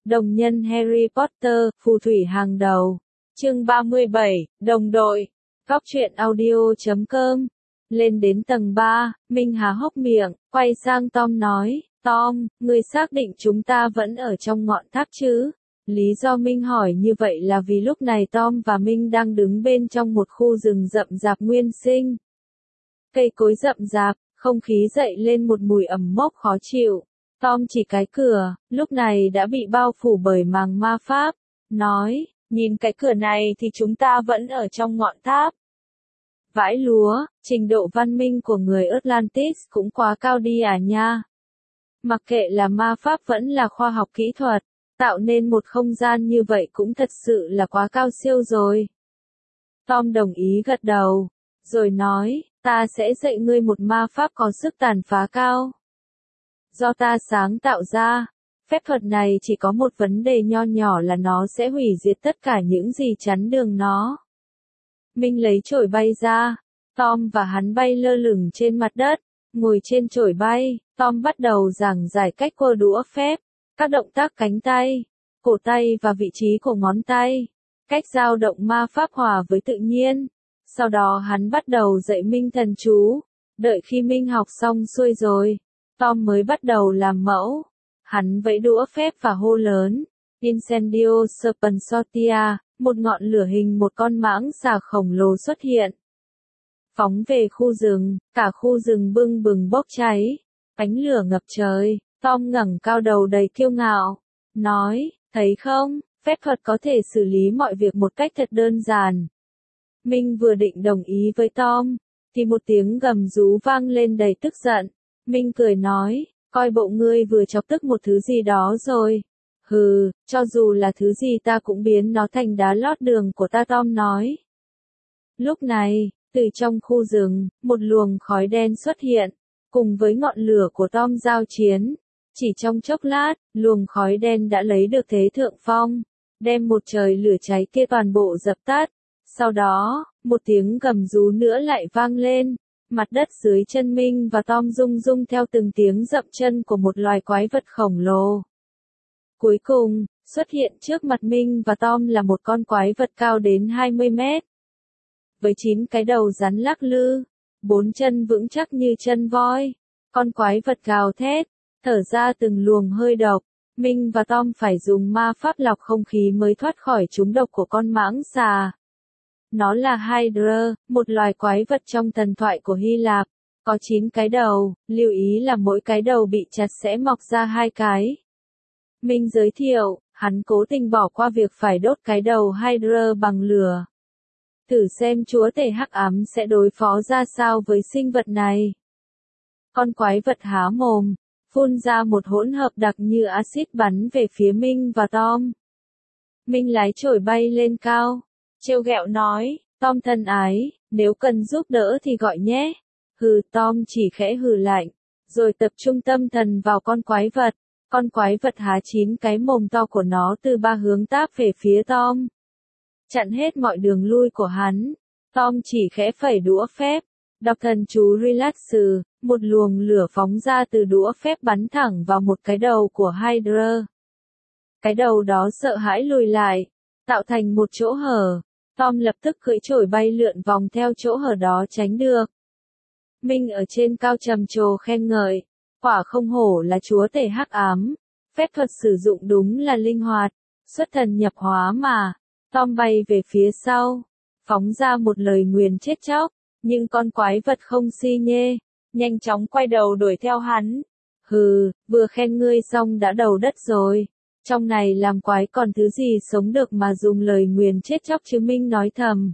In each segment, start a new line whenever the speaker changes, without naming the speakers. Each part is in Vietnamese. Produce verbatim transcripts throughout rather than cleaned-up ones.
Đồng nhân Harry Potter, phù thủy hàng đầu. Chương ba mươi bảy, đồng đội. Góc truyện audio chấm com. Lên đến tầng ba, Minh há hốc miệng, quay sang Tom nói, Tom, ngươi xác định chúng ta vẫn ở trong ngọn tháp chứ? Lý do Minh hỏi như vậy là vì lúc này Tom và Minh đang đứng bên trong một khu rừng rậm rạp nguyên sinh. Cây cối rậm rạp, không khí dậy lên một mùi ẩm mốc khó chịu. Tom chỉ cái cửa, lúc này đã bị bao phủ bởi màng ma pháp, nói, nhìn cái cửa này thì chúng ta vẫn ở trong ngọn tháp. Vãi lúa, trình độ văn minh của người Atlantis cũng quá cao đi à nha. Mặc kệ là ma pháp vẫn là khoa học kỹ thuật, tạo nên một không gian như vậy cũng thật sự là quá cao siêu rồi. Tom đồng ý gật đầu, rồi nói, ta sẽ dạy ngươi một ma pháp có sức tàn phá cao. Do ta sáng tạo ra, phép thuật này chỉ có một vấn đề nho nhỏ là nó sẽ hủy diệt tất cả những gì chắn đường nó. Minh lấy chổi bay ra, Tom và hắn bay lơ lửng trên mặt đất, ngồi trên chổi bay, Tom bắt đầu giảng giải cách cơ đũa phép, các động tác cánh tay, cổ tay và vị trí của ngón tay, cách dao động ma pháp hòa với tự nhiên. Sau đó hắn bắt đầu dạy Minh thần chú, đợi khi Minh học xong xuôi rồi, Tom mới bắt đầu làm mẫu. Hắn vẫy đũa phép và hô lớn, Incendio Serpentia, một ngọn lửa hình một con mãng xà khổng lồ xuất hiện. Phóng về khu rừng, cả khu rừng bừng bừng bốc cháy, ánh lửa ngập trời. Tom ngẩng cao đầu đầy kiêu ngạo, nói, thấy không, phép thuật có thể xử lý mọi việc một cách thật đơn giản. Minh vừa định đồng ý với Tom, thì một tiếng gầm rú vang lên đầy tức giận. Minh cười nói, coi bộ ngươi vừa chọc tức một thứ gì đó rồi. Hừ, cho dù là thứ gì ta cũng biến nó thành đá lót đường của ta, Tom nói. Lúc này, từ trong khu rừng, một luồng khói đen xuất hiện, cùng với ngọn lửa của Tom giao chiến. Chỉ trong chốc lát, luồng khói đen đã lấy được thế thượng phong, đem một trời lửa cháy kia toàn bộ dập tắt. Sau đó, một tiếng gầm rú nữa lại vang lên. Mặt đất dưới chân Minh và Tom rung rung theo từng tiếng dậm chân của một loài quái vật khổng lồ. Cuối cùng, xuất hiện trước mặt Minh và Tom là một con quái vật cao đến hai mươi mét. Với chín cái đầu rắn lắc lư, bốn chân vững chắc như chân voi, con quái vật gào thét, thở ra từng luồng hơi độc. Minh và Tom phải dùng ma pháp lọc không khí mới thoát khỏi trúng độc của con mãng xà. Nó là Hydra, một loài quái vật trong thần thoại của Hy Lạp, có chín cái đầu, lưu ý là mỗi cái đầu bị chặt sẽ mọc ra hai cái. Minh giới thiệu, hắn cố tình bỏ qua việc phải đốt cái đầu Hydra bằng lửa. Thử xem chúa tể hắc ám sẽ đối phó ra sao với sinh vật này. Con quái vật há mồm, phun ra một hỗn hợp đặc như axit bắn về phía Minh và Tom. Minh lái chổi bay lên cao, trêu ghẹo nói, Tom thân ái, nếu cần giúp đỡ thì gọi nhé. Hừ, Tom chỉ khẽ hừ lạnh, rồi tập trung tâm thần vào con quái vật. Con quái vật há chín cái mồm to của nó từ ba hướng táp về phía Tom, chặn hết mọi đường lui của hắn. Tom chỉ khẽ phẩy đũa phép, đọc thần chú Relax, một luồng lửa phóng ra từ đũa phép bắn thẳng vào một cái đầu của Hydra. Cái đầu đó sợ hãi lùi lại, tạo thành một chỗ hở. Tom lập tức cưỡi chổi bay lượn vòng theo chỗ hở đó tránh được. Minh ở trên cao trầm trồ khen ngợi, quả không hổ là chúa tể hắc ám, phép thuật sử dụng đúng là linh hoạt, xuất thần nhập hóa mà. Tom bay về phía sau, phóng ra một lời nguyền chết chóc, nhưng con quái vật không si nhê, nhanh chóng quay đầu đuổi theo hắn. Hừ, vừa khen ngươi xong đã đầu đất rồi. Trong này làm quái còn thứ gì sống được mà dùng lời nguyền chết chóc chứ, Minh nói thầm.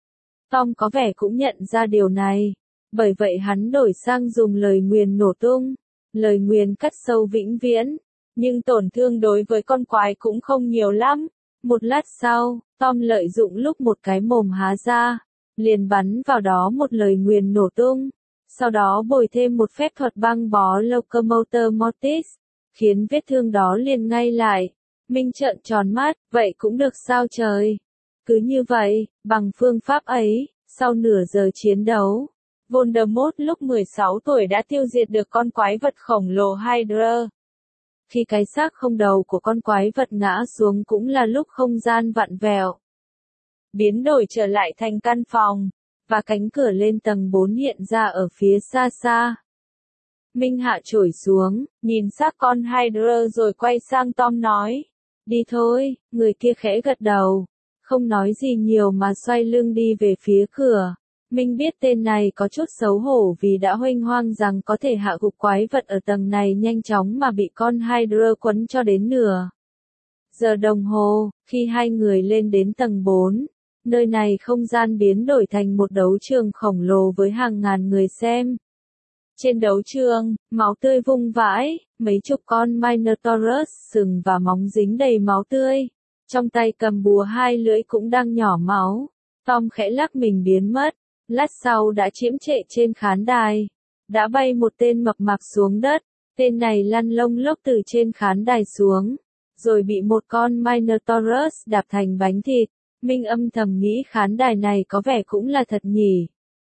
Tom có vẻ cũng nhận ra điều này, bởi vậy hắn đổi sang dùng lời nguyền nổ tung, lời nguyền cắt sâu vĩnh viễn, nhưng tổn thương đối với con quái cũng không nhiều lắm. Một lát sau, Tom lợi dụng lúc một cái mồm há ra, liền bắn vào đó một lời nguyền nổ tung, sau đó bồi thêm một phép thuật băng bó Locomotor Mortis, khiến vết thương đó liền ngay lại. Minh trợn tròn mắt, vậy cũng được sao trời? Cứ như vậy, bằng phương pháp ấy, sau nửa giờ chiến đấu, Voldemort lúc mười sáu tuổi đã tiêu diệt được con quái vật khổng lồ Hydra. khi cái xác không đầu của con quái vật ngã xuống cũng là lúc không gian vặn vẹo, biến đổi trở lại thành căn phòng, và cánh cửa lên tầng bốn hiện ra ở phía xa xa. Minh hạ chổi xuống, nhìn xác con Hydra rồi quay sang Tom nói, đi thôi, người kia khẽ gật đầu, không nói gì nhiều mà xoay lưng đi về phía cửa. Minh biết tên này có chút xấu hổ vì đã huênh hoang rằng có thể hạ gục quái vật ở tầng này nhanh chóng mà bị con Hydra quấn cho đến nửa giờ đồng hồ. Khi hai người lên đến tầng bốn, nơi này không gian biến đổi thành một đấu trường khổng lồ với hàng ngàn người xem. Trên đấu trường, máu tươi vung vãi, mấy chục con Minotaurus sừng và móng dính đầy máu tươi. Trong tay cầm búa hai lưỡi cũng đang nhỏ máu. Tom khẽ lắc mình biến mất. Lát sau đã chiếm trệ trên khán đài. Đã bay một tên mập mạp xuống đất. Tên này lăn lông lốc từ trên khán đài xuống. Rồi bị một con Minotaurus đạp thành bánh thịt. Minh âm thầm nghĩ khán đài này có vẻ cũng là thật nhỉ.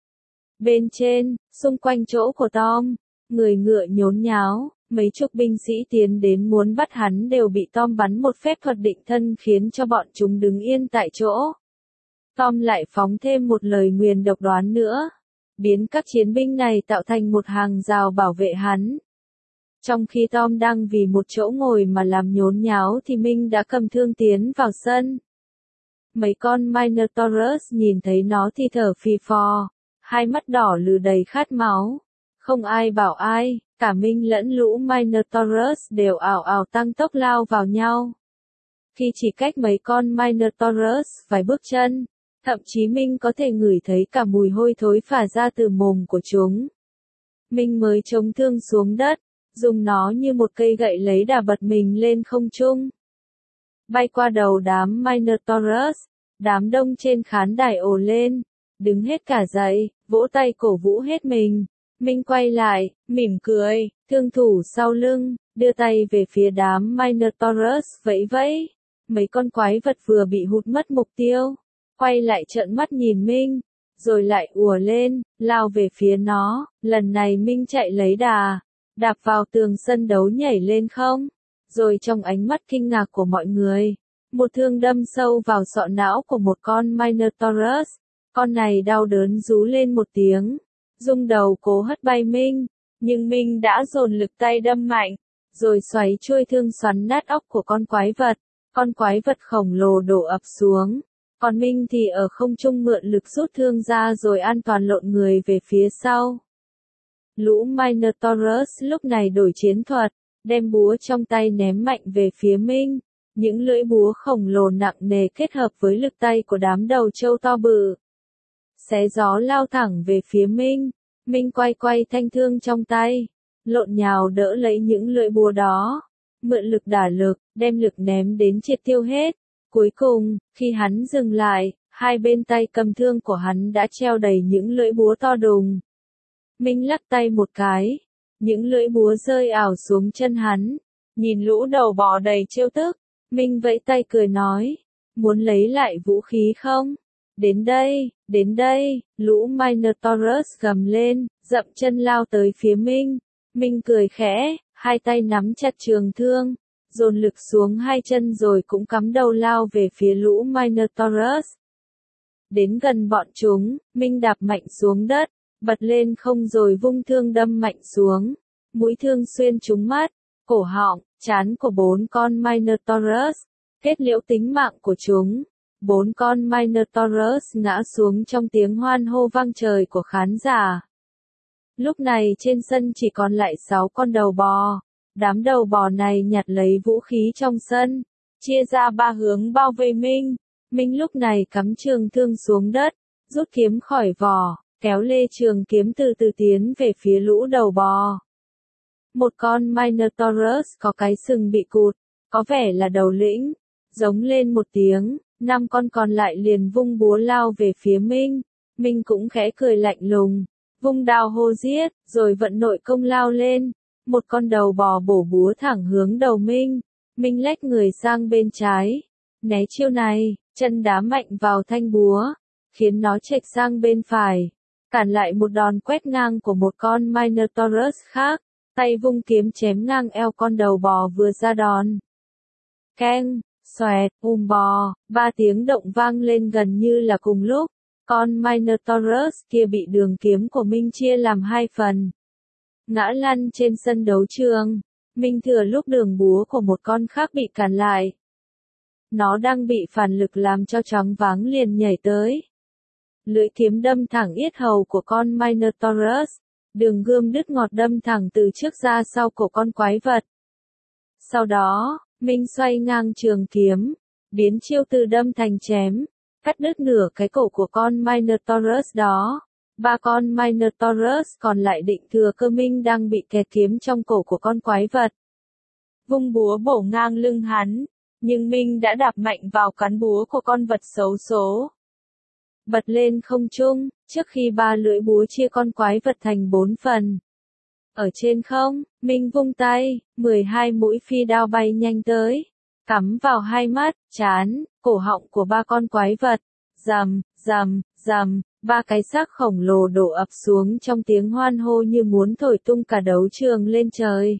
Bên trên, xung quanh chỗ của Tom, người ngựa nhốn nháo, mấy chục binh sĩ tiến đến muốn bắt hắn đều bị Tom bắn một phép thuật định thân khiến cho bọn chúng đứng yên tại chỗ. Tom lại phóng thêm một lời nguyền độc đoán nữa, biến các chiến binh này tạo thành một hàng rào bảo vệ hắn. Trong khi Tom đang vì một chỗ ngồi mà làm nhốn nháo thì Minh đã cầm thương tiến vào sân. Mấy con Minotaurus nhìn thấy nó thì thở phì phò, hai mắt đỏ lừ đầy khát máu. Không ai bảo ai, cả Minh lẫn lũ Minotaurus đều ảo ảo tăng tốc lao vào nhau. Khi chỉ cách mấy con Minotaurus vài bước chân, thậm chí Minh có thể ngửi thấy cả mùi hôi thối phả ra từ mồm của chúng. Minh mới chống thương xuống đất, dùng nó như một cây gậy lấy đà bật mình lên không trung. Bay qua đầu đám Minotaurus, đám đông trên khán đài ồ lên, đứng hết cả dậy, vỗ tay cổ vũ hết mình. Minh quay lại, mỉm cười, thương thủ sau lưng, đưa tay về phía đám Minotaurus vẫy vẫy. Mấy con quái vật vừa bị hụt mất mục tiêu, quay lại trợn mắt nhìn Minh, rồi lại ùa lên, lao về phía nó. Lần này Minh chạy lấy đà, đạp vào tường sân đấu nhảy lên không, rồi trong ánh mắt kinh ngạc của mọi người, một thương đâm sâu vào sọ não của một con Minotaurus. Con này đau đớn rú lên một tiếng, rung đầu cố hất bay Minh, nhưng Minh đã dồn lực tay đâm mạnh, rồi xoáy chuôi thương xoắn nát óc của con quái vật. Con quái vật khổng lồ đổ ập xuống, còn Minh thì ở không trung mượn lực rút thương ra rồi an toàn lộn người về phía sau. Lũ Minotaurus lúc này đổi chiến thuật, đem búa trong tay ném mạnh về phía Minh. Những lưỡi búa khổng lồ nặng nề kết hợp với lực tay của đám đầu trâu to bự, xé gió lao thẳng về phía Minh. Minh quay quay thanh thương trong tay, lộn nhào đỡ lấy những lưỡi búa đó, mượn lực đả lực, đem lực ném đến triệt tiêu hết. Cuối cùng, khi hắn dừng lại, hai bên tay cầm thương của hắn đã treo đầy những lưỡi búa to đùng. Minh lắc tay một cái, những lưỡi búa rơi ảo xuống chân hắn. Nhìn lũ đầu bò đầy trêu tức, Minh vẫy tay cười nói, muốn lấy lại vũ khí không? Đến đây, đến đây, lũ Minotaurus gầm lên, dậm chân lao tới phía Minh. Minh cười khẽ, hai tay nắm chặt trường thương, dồn lực xuống hai chân rồi cũng cắm đầu lao về phía lũ Minotaurus. Đến gần bọn chúng, Minh đạp mạnh xuống đất, bật lên không rồi vung thương đâm mạnh xuống. Mũi thương xuyên trúng mắt, cổ họng, trán của bốn con Minotaurus, kết liễu tính mạng của chúng. Bốn con Minotaurus ngã xuống trong tiếng hoan hô vang trời của khán giả. Lúc này trên sân chỉ còn lại sáu con đầu bò. Đám đầu bò này nhặt lấy vũ khí trong sân, chia ra ba hướng bao vây Minh. Minh lúc này cắm trường thương xuống đất, rút kiếm khỏi vỏ, kéo lê trường kiếm từ từ tiến về phía lũ đầu bò. Một con Minotaurus có cái sừng bị cụt, có vẻ là đầu lĩnh, giống lên một tiếng. Năm con còn lại liền vung búa lao về phía Minh. Minh cũng khẽ cười lạnh lùng, vung đao hô giết, rồi vận nội công lao lên. Một con đầu bò bổ búa thẳng hướng đầu Minh. Minh lách người sang bên trái, né chiêu này, chân đá mạnh vào thanh búa, khiến nó chệch sang bên phải, cản lại một đòn quét ngang của một con Minotaurus khác. tay vung kiếm chém ngang eo con đầu bò vừa ra đòn. Keng, xoẹt, ùm bò, ba tiếng động vang lên gần như là cùng lúc. Con Minotaurus kia bị đường kiếm của Minh chia làm hai phần. Ngã lăn trên sân đấu trường. Minh thừa lúc đường búa của một con khác bị cản lại. Nó đang bị phản lực làm cho choáng váng liền nhảy tới. Lưỡi kiếm đâm thẳng yết hầu của con Minotaurus. Đường gươm đứt ngọt đâm thẳng từ trước ra sau cổ con quái vật. Sau đó, Minh xoay ngang trường kiếm, biến chiêu từ đâm thành chém, cắt đứt nửa cái cổ của con Minotaurus đó. Ba con Minotaurus còn lại định thừa cơ Minh đang bị kẹt kiếm trong cổ của con quái vật. Vung búa bổ ngang lưng hắn, nhưng Minh đã đạp mạnh vào cán búa của con vật xấu số. Bật lên không trung, trước khi ba lưỡi búa chia con quái vật thành bốn phần. Ở trên không, Minh vung tay, mười hai mũi phi đao bay nhanh tới, cắm vào hai mắt, trán, cổ họng của ba con quái vật. Rầm, rầm, rầm, ba cái xác khổng lồ đổ ập xuống trong tiếng hoan hô như muốn thổi tung cả đấu trường lên trời.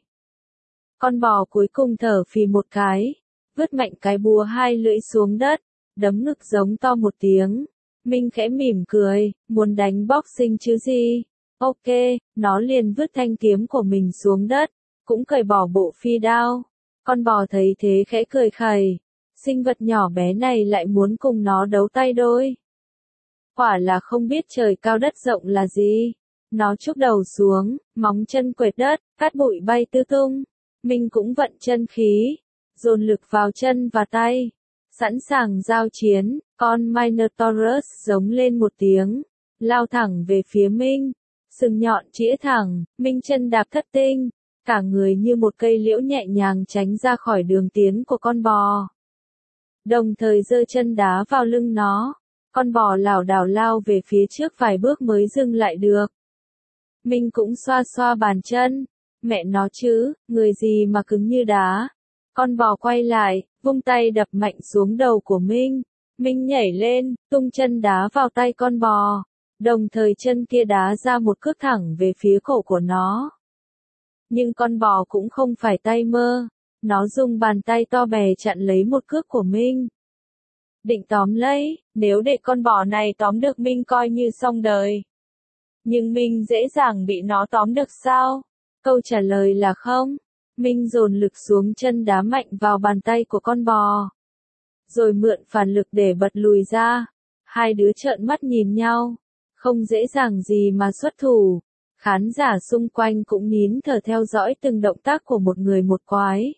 Con bò cuối cùng thở phì một cái, vứt mạnh cái búa hai lưỡi xuống đất, đấm ngực giống to một tiếng. Minh khẽ mỉm cười, muốn đánh boxing chứ gì. Ok, nó liền vứt thanh kiếm của mình xuống đất, cũng cởi bỏ bộ phi đao. Con bò thấy thế khẽ cười khẩy, sinh vật nhỏ bé này lại muốn cùng nó đấu tay đôi. Quả là không biết trời cao đất rộng là gì. Nó chúc đầu xuống, móng chân quệt đất, cát bụi bay tứ tung. Minh cũng vận chân khí, dồn lực vào chân và tay, sẵn sàng giao chiến. Con Minotaurus giống lên một tiếng, lao thẳng về phía Minh, sừng nhọn chĩa thẳng. Minh chân đạp thất tinh, cả người như một cây liễu nhẹ nhàng tránh ra khỏi đường tiến của con bò. Đồng thời giơ chân đá vào lưng nó, con bò lảo đảo lao về phía trước vài bước mới dừng lại được. Minh cũng xoa xoa bàn chân, mẹ nó chứ, người gì mà cứng như đá. Con bò quay lại, vung tay đập mạnh xuống đầu của Minh. Minh nhảy lên, tung chân đá vào tay con bò, đồng thời chân kia đá ra một cước thẳng về phía cổ của nó. Nhưng con bò cũng không phải tay mơ, nó dùng bàn tay to bè chặn lấy một cước của Minh. Định tóm lấy, nếu để con bò này tóm được Minh coi như xong đời. Nhưng Minh dễ dàng bị nó tóm được sao? Câu trả lời là không. Minh dồn lực xuống chân đá mạnh vào bàn tay của con bò, rồi mượn phản lực để bật lùi ra. Hai đứa trợn mắt nhìn nhau, không dễ dàng gì mà xuất thủ. Khán giả xung quanh cũng nín thở theo dõi từng động tác của một người một quái.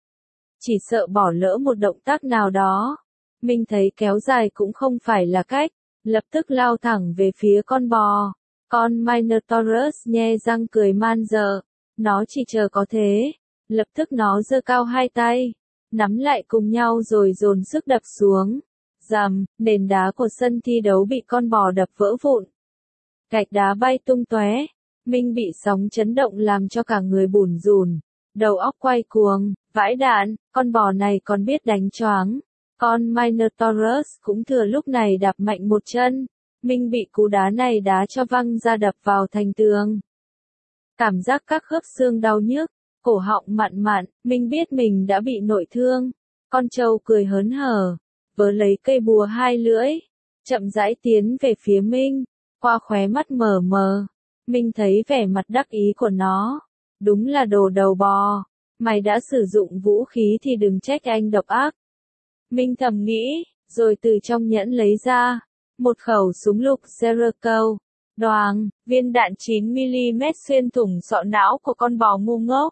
Chỉ sợ bỏ lỡ một động tác nào đó. Minh thấy kéo dài cũng không phải là cách, lập tức lao thẳng về phía con bò. Con Minotaurus nhe răng cười man dợ, nó chỉ chờ có thế. Lập tức nó giơ cao hai tay, nắm lại cùng nhau rồi dồn sức đập xuống. Rầm, nền đá của sân thi đấu bị con bò đập vỡ vụn. Gạch đá bay tung tóe. Minh bị sóng chấn động làm cho cả người bủn rủn, đầu óc quay cuồng, vãi đạn, con bò này còn biết đánh choáng. Con Minotaurus cũng thừa lúc này đạp mạnh một chân. Minh bị cú đá này đá cho văng ra đập vào thành tường. Cảm giác các khớp xương đau nhức, cổ họng mặn mặn, Minh biết mình đã bị nội thương. Con trâu cười hớn hở, vớ lấy cây búa hai lưỡi, chậm rãi tiến về phía Minh, qua khóe mắt mờ mờ. Minh thấy vẻ mặt đắc ý của nó. Đúng là đồ đầu bò, mày đã sử dụng vũ khí thì đừng trách anh độc ác. Minh thầm nghĩ, rồi từ trong nhẫn lấy ra một khẩu súng lục Jericho. Đoàng, viên đạn chín mi li mét xuyên thủng sọ não của con bò ngu ngốc.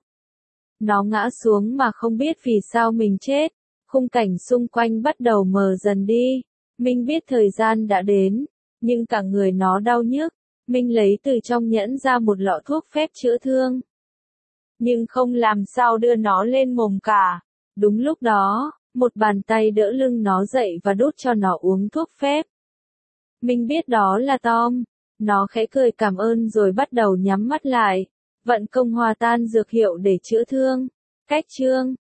Nó ngã xuống mà không biết vì sao mình chết. Khung cảnh xung quanh bắt đầu mờ dần đi. Minh biết thời gian đã đến, nhưng cả người nó đau nhức. Minh lấy từ trong nhẫn ra một lọ thuốc phép chữa thương, nhưng không làm sao đưa nó lên mồm cả. Đúng lúc đó, một bàn tay đỡ lưng nó dậy và đút cho nó uống thuốc phép. Minh biết đó là Tom. Nó khẽ cười cảm ơn rồi bắt đầu nhắm mắt lại, vận công hòa tan dược hiệu để chữa thương. Cách chương